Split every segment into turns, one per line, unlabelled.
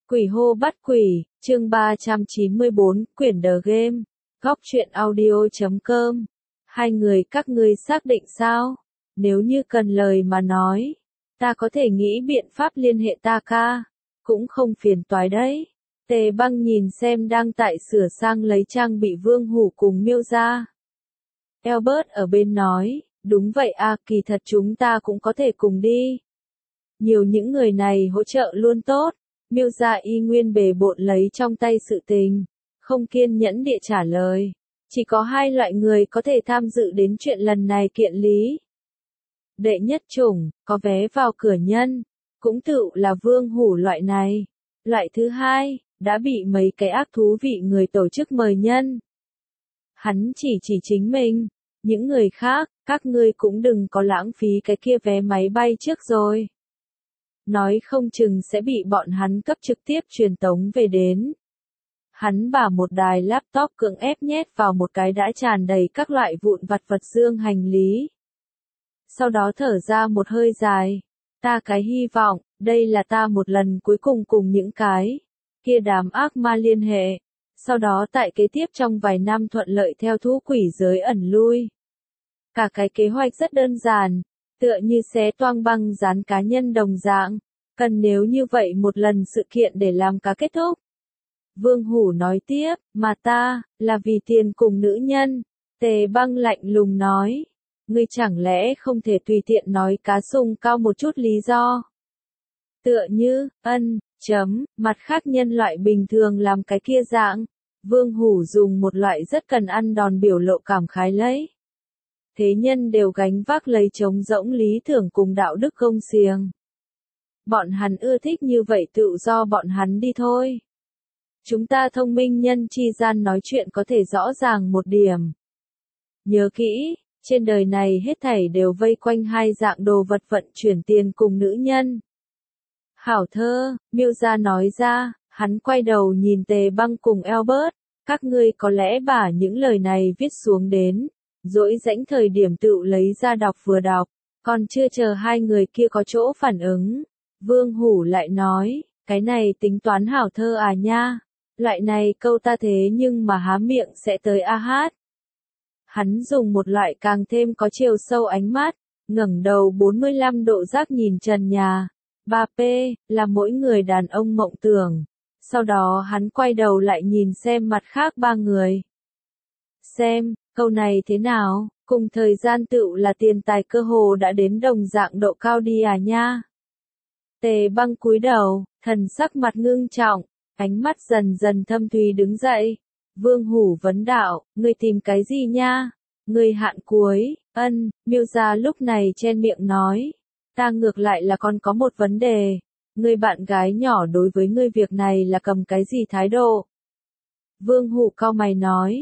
Quỷ hô bắt quỷ, chương 394, quyển The Game, góc truyện audio.com. Hai người các ngươi xác định sao? Nếu như cần lời mà nói, ta có thể nghĩ biện pháp liên hệ ta ca, cũng không phiền toái đấy. Tề Băng nhìn xem đang tại sửa sang lấy trang bị Vương Hủ cùng Miêu ra. Albert ở bên nói, đúng vậy à, kỳ thật chúng ta cũng có thể cùng đi. Nhiều những người này hỗ trợ luôn tốt. Miêu gia y nguyên bề bộn lấy trong tay sự tình, không kiên nhẫn địa trả lời. Chỉ có hai loại người có thể tham dự đến chuyện lần này kiện lý. Đệ nhất chủng, có vé vào cửa nhân, cũng tự là Vương Hủ loại này. Loại thứ hai, đã bị mấy cái ác thú vị người tổ chức mời nhân. Hắn chỉ chính mình, những người khác, các ngươi cũng đừng có lãng phí cái kia vé máy bay trước rồi. Nói không chừng sẽ bị bọn hắn cấp trực tiếp truyền tống về đến. Hắn bảo một đài laptop cưỡng ép nhét vào một cái đã tràn đầy các loại vụn vặt vật dương hành lý. Sau đó thở ra một hơi dài. Ta cái hy vọng, đây là ta một lần cuối cùng cùng những cái kia đám ác ma liên hệ. Sau đó tại kế tiếp trong vài năm thuận lợi theo thú quỷ giới ẩn lui. Cả cái kế hoạch rất đơn giản. Tựa như xé toang băng dán cá nhân đồng dạng, cần nếu như vậy một lần sự kiện để làm cá kết thúc. Vương Hủ nói tiếp, mà ta, là vì tiền cùng nữ nhân. Tề Băng lạnh lùng nói, ngươi chẳng lẽ không thể tùy tiện nói cá sung cao một chút lý do. Tựa như, mặt khác nhân loại bình thường làm cái kia dạng. Vương Hủ dùng một loại rất cần ăn đòn biểu lộ cảm khái lấy. Thế nhân đều gánh vác lấy trống rỗng lý tưởng cùng đạo đức công xiềng. Bọn hắn ưa thích như vậy tự do bọn hắn đi thôi. Chúng ta thông minh nhân chi gian nói chuyện có thể rõ ràng một điểm. Nhớ kỹ, trên đời này hết thảy đều vây quanh hai dạng đồ vật vận chuyển tiền cùng nữ nhân. Hảo thơ, Miêu gia nói ra, hắn quay đầu nhìn Tề Băng cùng Albert, các ngươi có lẽ bả những lời này viết xuống đến. Dỗi rãnh thời điểm tự lấy ra đọc vừa đọc, còn chưa chờ hai người kia có chỗ phản ứng. Vương Hủ lại nói, cái này tính toán hảo thơ à nha, loại này câu ta thế nhưng mà há miệng sẽ tới a hát. Hắn dùng một loại càng thêm có chiều sâu ánh mắt, ngẩng đầu 45 độ giác nhìn trần nhà. 3P, là mỗi người đàn ông mộng tưởng. Sau đó hắn quay đầu lại nhìn xem mặt khác ba người. Xem, câu này thế nào, cùng thời gian tựu là tiền tài cơ hồ đã đến đồng dạng độ cao đi à nha. Tề Băng cúi đầu, thần sắc mặt ngưng trọng, ánh mắt dần dần thâm thúy đứng dậy. Vương Hủ vấn đạo, ngươi tìm cái gì nha? Ngươi hạn cuối, Miêu gia lúc này chen miệng nói. Ta ngược lại là còn có một vấn đề. Ngươi bạn gái nhỏ đối với ngươi việc này là cầm cái gì thái độ? Vương Hủ cau mày nói.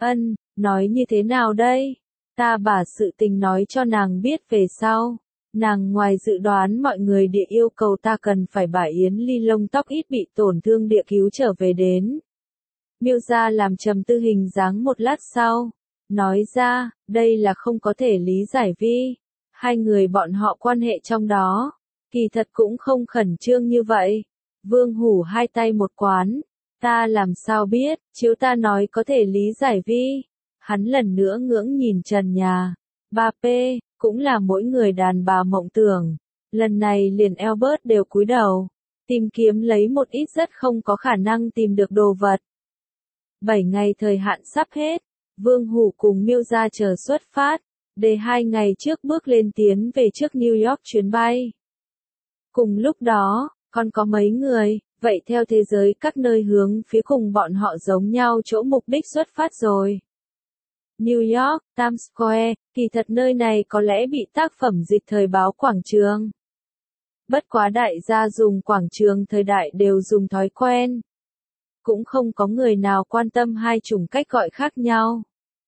Nói như thế nào đây? Ta bả sự tình nói cho nàng biết về sau. Nàng ngoài dự đoán mọi người địa yêu cầu ta cần phải bả Yến Ly lông tóc ít bị tổn thương địa cứu trở về đến. Miêu gia làm trầm tư hình dáng một lát sau. Nói ra, đây là không có thể lý giải vi. Hai người bọn họ quan hệ trong đó. Kỳ thật cũng không khẩn trương như vậy. Vương Hủ hai tay một quán. Ta làm sao biết, chiếu ta nói có thể lý giải vi. Hắn lần nữa ngưỡng nhìn trần nhà. 3P, cũng là mỗi người đàn bà mộng tưởng. Lần này liền Albert đều cúi đầu. Tìm kiếm lấy một ít rất không có khả năng tìm được đồ vật. 7 ngày thời hạn sắp hết. Vương Hủ cùng Miêu gia chờ xuất phát. Để 2 ngày trước bước lên tiến về trước New York chuyến bay. Cùng lúc đó, còn có mấy người, vậy theo thế giới các nơi hướng phía cùng bọn họ giống nhau chỗ mục đích xuất phát rồi. New York, Times Square, kỳ thật nơi này có lẽ bị tác phẩm dịch thời báo quảng trường. Bất quá đại gia dùng quảng trường thời đại đều dùng thói quen. Cũng không có người nào quan tâm hai chủng cách gọi khác nhau.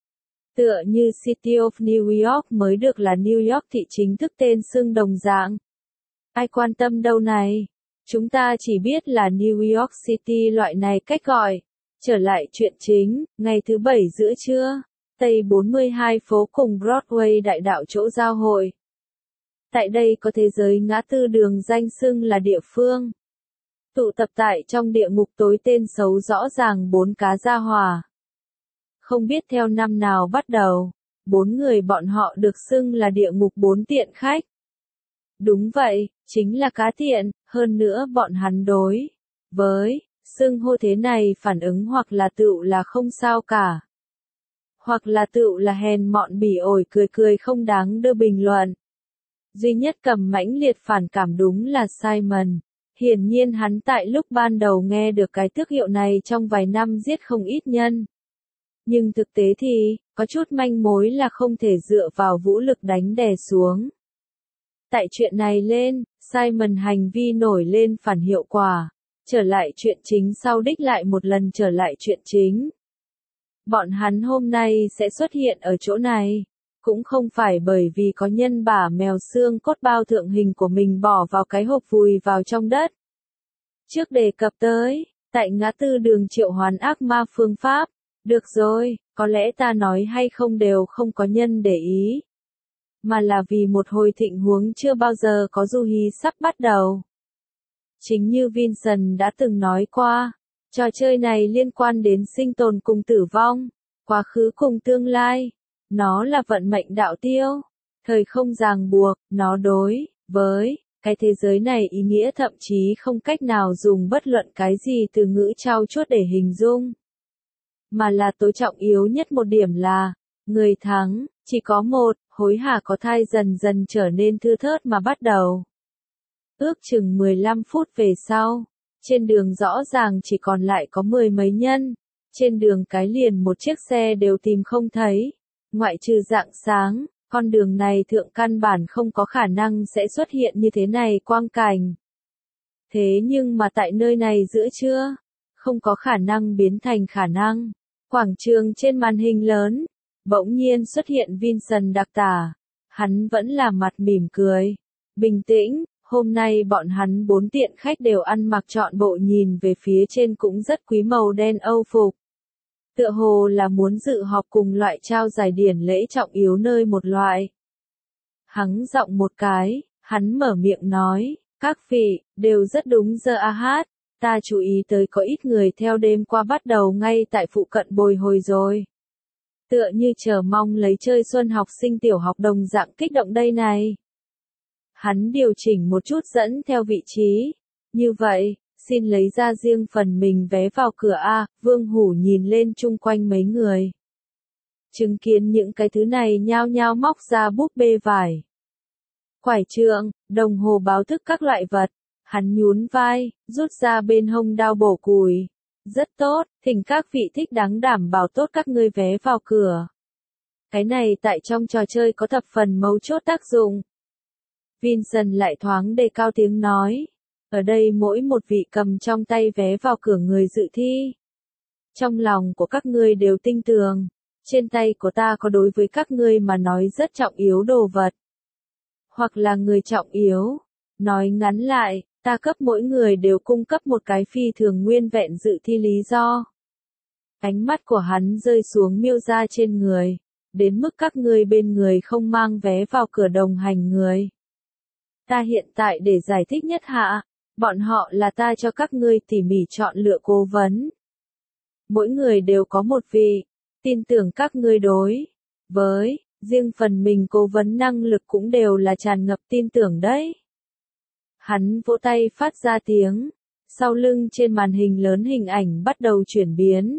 Tựa như City of New York mới được là New York thị chính thức tên xưng đồng dạng. Ai quan tâm đâu này? Chúng ta chỉ biết là New York City loại này cách gọi. Trở lại chuyện chính, ngày thứ 7 giữa trưa, Tây 42 phố cùng Broadway đại đạo chỗ giao hội. Tại đây có thế giới ngã tư đường danh xưng là địa phương. Tụ tập tại trong địa ngục tối tên xấu rõ ràng 4 cá gia hỏa. Không biết theo năm nào bắt đầu, 4 người bọn họ được xưng là địa ngục 4 tiện khách. Đúng vậy, chính là cá tiện, hơn nữa bọn hắn đối với xưng hô thế này phản ứng hoặc là tựu là không sao cả. Hoặc là tựu là hèn mọn bỉ ổi cười cười không đáng đưa bình luận. Duy nhất cầm mãnh liệt phản cảm đúng là Simon. Hiển nhiên hắn tại lúc ban đầu nghe được cái tước hiệu này trong vài năm giết không ít nhân. Nhưng thực tế thì, có chút manh mối là không thể dựa vào vũ lực đánh đè xuống. Tại chuyện này lên, Simon hành vi nổi lên phản hiệu quả. Trở lại chuyện chính sau đích lại một lần trở lại chuyện chính. Bọn hắn hôm nay sẽ xuất hiện ở chỗ này. Cũng không phải bởi vì có nhân bả mèo xương cốt bao thượng hình của mình bỏ vào cái hộp vùi vào trong đất. Trước đề cập tới, tại ngã tư đường triệu hoán ác ma phương pháp. Được rồi, có lẽ ta nói hay không đều không có nhân để ý. Mà là vì một hồi thịnh huống chưa bao giờ có du hí sắp bắt đầu. Chính như Vincent đã từng nói qua, trò chơi này liên quan đến sinh tồn cùng tử vong, quá khứ cùng tương lai. Nó là vận mệnh đạo tiêu, thời không ràng buộc, nó đối với cái thế giới này ý nghĩa thậm chí không cách nào dùng bất luận cái gì từ ngữ trau chuốt để hình dung. Mà là tối trọng yếu nhất một điểm là, người thắng, chỉ có một, hối hả có thai dần dần trở nên thưa thớt mà bắt đầu. Ước chừng 15 phút về sau, trên đường rõ ràng chỉ còn lại có 10 mấy nhân, trên đường cái liền một chiếc xe đều tìm không thấy. Ngoại trừ rạng sáng, con đường này thượng căn bản không có khả năng sẽ xuất hiện như thế này quang cảnh. Thế nhưng mà tại nơi này giữa trưa, không có khả năng biến thành khả năng. Quảng trường trên màn hình lớn, bỗng nhiên xuất hiện Vincent đặc tả. Hắn vẫn là mặt mỉm cười. Bình tĩnh, hôm nay bọn hắn 4 tiện khách đều ăn mặc trọn bộ nhìn về phía trên cũng rất quý màu đen Âu phục. Tựa hồ là muốn dự họp cùng loại trao giải điển lễ trọng yếu nơi một loại. Hắn giọng một cái, hắn mở miệng nói, các vị, đều rất đúng giờ hát, ta chú ý tới có ít người theo đêm qua bắt đầu ngay tại phụ cận bồi hồi rồi. Tựa như chờ mong lấy chơi xuân học sinh tiểu học đồng dạng kích động đây này. Hắn điều chỉnh một chút dẫn theo vị trí, như vậy. Xin lấy ra riêng phần mình vé vào cửa A, Vương Hủ nhìn lên chung quanh mấy người. Chứng kiến những cái thứ này nhao nhao móc ra búp bê vải. Quải trượng, đồng hồ báo thức các loại vật. Hắn nhún vai, rút ra bên hông đao bổ củi. Rất tốt, thỉnh các vị thích đáng đảm bảo tốt các ngươi vé vào cửa. Cái này tại trong trò chơi có thập phần mấu chốt tác dụng. Vincent lại thoáng đề cao tiếng nói. Ở đây mỗi một vị cầm trong tay vé vào cửa người dự thi. Trong lòng của các ngươi đều tinh tường. Trên tay của ta có đối với các ngươi mà nói rất trọng yếu đồ vật. Hoặc là người trọng yếu. Nói ngắn lại, ta cấp mỗi người đều cung cấp một cái phi thường nguyên vẹn dự thi lý do. Ánh mắt của hắn rơi xuống miêu ra trên người. Đến mức các ngươi bên người không mang vé vào cửa đồng hành người. Ta hiện tại để giải thích nhất hạ. Bọn họ là ta cho các ngươi tỉ mỉ chọn lựa cố vấn. Mỗi người đều có một vị. Tin tưởng các ngươi đối với riêng phần mình cố vấn năng lực cũng đều là tràn ngập tin tưởng đấy. Hắn vỗ tay phát ra tiếng. Sau lưng trên màn hình lớn hình ảnh bắt đầu chuyển biến.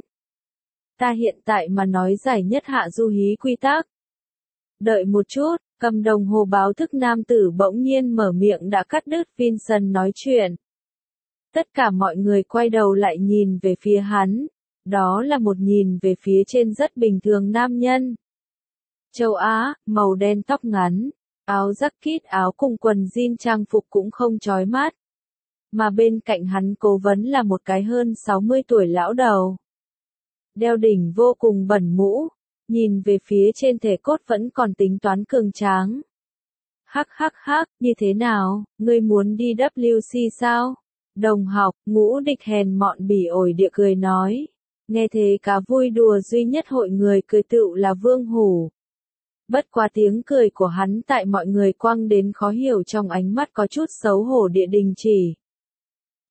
Ta hiện tại mà nói giải nhất hạ du hí quy tắc. Đợi một chút. Cầm đồng hồ báo thức nam tử bỗng nhiên mở miệng đã cắt đứt Vincent nói chuyện. Tất cả mọi người quay đầu lại nhìn về phía hắn. Đó là một nhìn về phía trên rất bình thường nam nhân. Châu Á, màu đen tóc ngắn, áo jacket áo cùng quần jean trang phục cũng không chói mắt. Mà bên cạnh hắn cố vấn là một cái hơn 60 tuổi lão đầu. Đeo đỉnh vô cùng bẩn mũ. Nhìn về phía trên thể cốt vẫn còn tính toán cường tráng. Hắc hắc hắc, như thế nào, ngươi muốn đi WC sao? Đồng học, ngũ địch hèn mọn bỉ ổi địa cười nói. Nghe thế cả vui đùa duy nhất hội người cười tựu là Vương Hủ. Bất quá tiếng cười của hắn tại mọi người quăng đến khó hiểu trong ánh mắt có chút xấu hổ địa đình chỉ.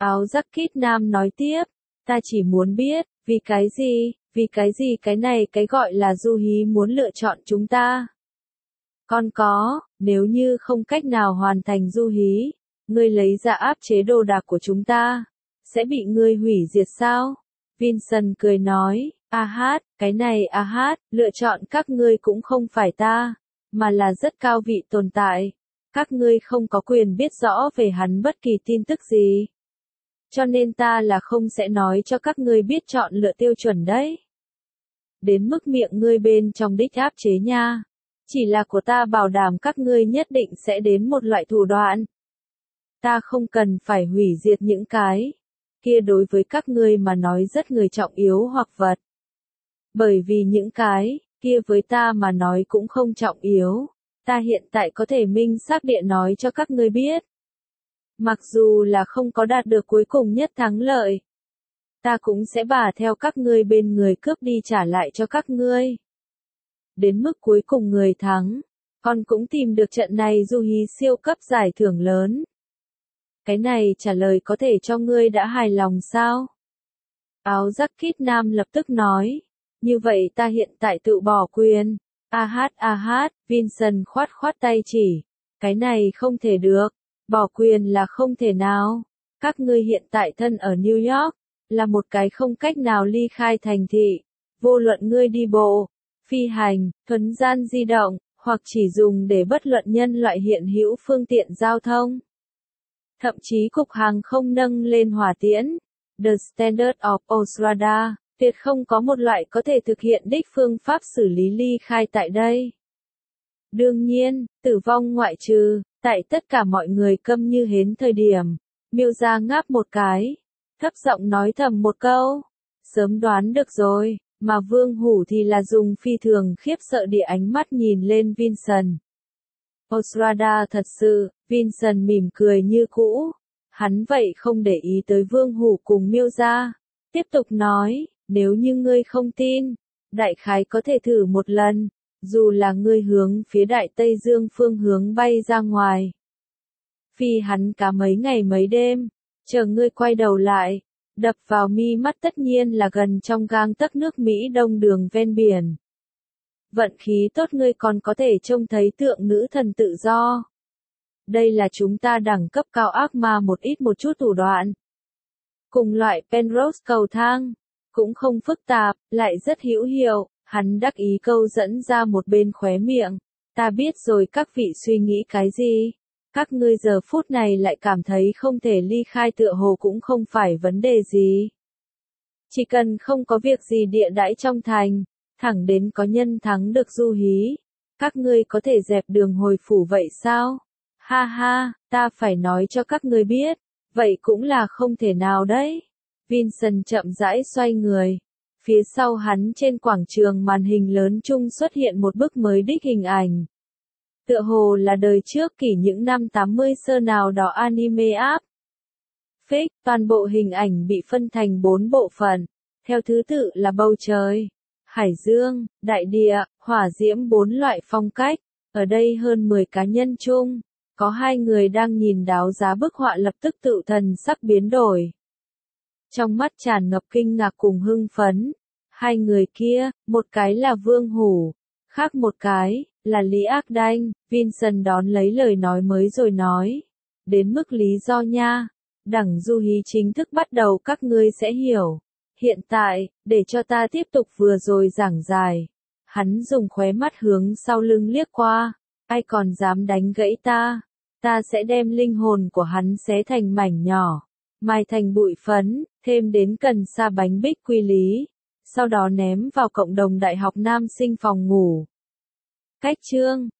Áo jacket nam nói tiếp, ta chỉ muốn biết, vì cái gì cái này cái gọi là Du Hí muốn lựa chọn chúng ta. Con có, nếu như không cách nào hoàn thành Du Hí, ngươi lấy ra áp chế đồ đạc của chúng ta, sẽ bị ngươi hủy diệt sao? Vincent cười nói, cái này lựa chọn các ngươi cũng không phải ta, mà là rất cao vị tồn tại. Các ngươi không có quyền biết rõ về hắn bất kỳ tin tức gì. Cho nên ta là không sẽ nói cho các ngươi biết chọn lựa tiêu chuẩn đấy. Đến mức miệng ngươi bên trong đích áp chế nha. Chỉ là của ta bảo đảm các ngươi nhất định sẽ đến một loại thủ đoạn. Ta không cần phải hủy diệt những cái kia đối với các ngươi mà nói rất người trọng yếu hoặc vật. Bởi vì những cái kia với ta mà nói cũng không trọng yếu. Ta hiện tại có thể minh xác địa nói cho các ngươi biết. Mặc dù là không có đạt được cuối cùng nhất thắng lợi, ta cũng sẽ bả theo các ngươi bên người cướp đi trả lại cho các ngươi. Đến mức cuối cùng người thắng, con cũng tìm được trận này Du Hí siêu cấp giải thưởng lớn. Cái này trả lời có thể cho ngươi đã hài lòng sao? Áo jacket nam lập tức nói, như vậy ta hiện tại tự bỏ quyền. Vincent khoát tay chỉ, cái này không thể được, bỏ quyền là không thể nào. Các ngươi hiện tại thân ở New York, là một cái không cách nào ly khai thành thị, vô luận ngươi đi bộ, phi hành, thuấn gian di động, hoặc chỉ dùng để bất luận nhân loại hiện hữu phương tiện giao thông. Thậm chí cục hàng không nâng lên hỏa tiễn, The Standard of Australia, tuyệt không có một loại có thể thực hiện đích phương pháp xử lý ly khai tại đây. Đương nhiên, tử vong ngoại trừ, tại tất cả mọi người câm như hến thời điểm, Miêu Gia ngáp một cái, thấp giọng nói thầm một câu, sớm đoán được rồi, mà Vương Hủ thì là dùng phi thường khiếp sợ địa ánh mắt nhìn lên Vincent. Australia thật sự, Vincent mỉm cười như cũ, hắn vậy không để ý tới Vương Hủ cùng Miêu Gia, tiếp tục nói, nếu như ngươi không tin, đại khái có thể thử một lần, dù là ngươi hướng phía đại Tây Dương phương hướng bay ra ngoài. Phi hắn cả mấy ngày mấy đêm, chờ ngươi quay đầu lại, đập vào mi mắt tất nhiên là gần trong gang tấc nước Mỹ Đông đường ven biển. Vận khí tốt ngươi còn có thể trông thấy tượng nữ thần tự do. Đây là chúng ta đẳng cấp cao ác ma một ít một chút thủ đoạn. Cùng loại Penrose cầu thang, cũng không phức tạp, lại rất hữu hiệu, hắn đắc ý câu dẫn ra một bên khóe miệng. Ta biết rồi các vị suy nghĩ cái gì. Các ngươi giờ phút này lại cảm thấy không thể ly khai tựa hồ cũng không phải vấn đề gì. Chỉ cần không có việc gì địa đãi trong thành, thẳng đến có nhân thắng được Du Hí. Các ngươi có thể dẹp đường hồi phủ vậy sao? Ha ha, ta phải nói cho các ngươi biết, vậy cũng là không thể nào đấy. Vincent chậm rãi xoay người. Phía sau hắn trên quảng trường màn hình lớn chung xuất hiện một bức mới đích hình ảnh. Tựa hồ là đời trước kỷ những năm 80 sơ nào đó anime app. Fake, toàn bộ hình ảnh bị phân thành 4 bộ phận, theo thứ tự là bầu trời, hải dương, đại địa, hỏa diễm 4 loại phong cách. Ở đây hơn 10 cá nhân chung, có 2 người đang nhìn đáo giá bức họa lập tức tự thần sắc biến đổi. Trong mắt tràn ngập kinh ngạc cùng hưng phấn. 2 người kia, một cái là Vương Hủ, khác một cái là Lý Ác Đanh. Vincent đón lấy lời nói mới rồi nói, đến mức lý do nha, đẳng Du Hí chính thức bắt đầu các ngươi sẽ hiểu. Hiện tại, để cho ta tiếp tục vừa rồi giảng giải. Hắn dùng khóe mắt hướng sau lưng liếc qua, ai còn dám đánh gãy ta sẽ đem linh hồn của hắn xé thành mảnh nhỏ, mài thành bụi phấn, thêm đến cần sa bánh bích quy lý, sau đó ném vào cộng đồng đại học nam sinh phòng ngủ. Cách chương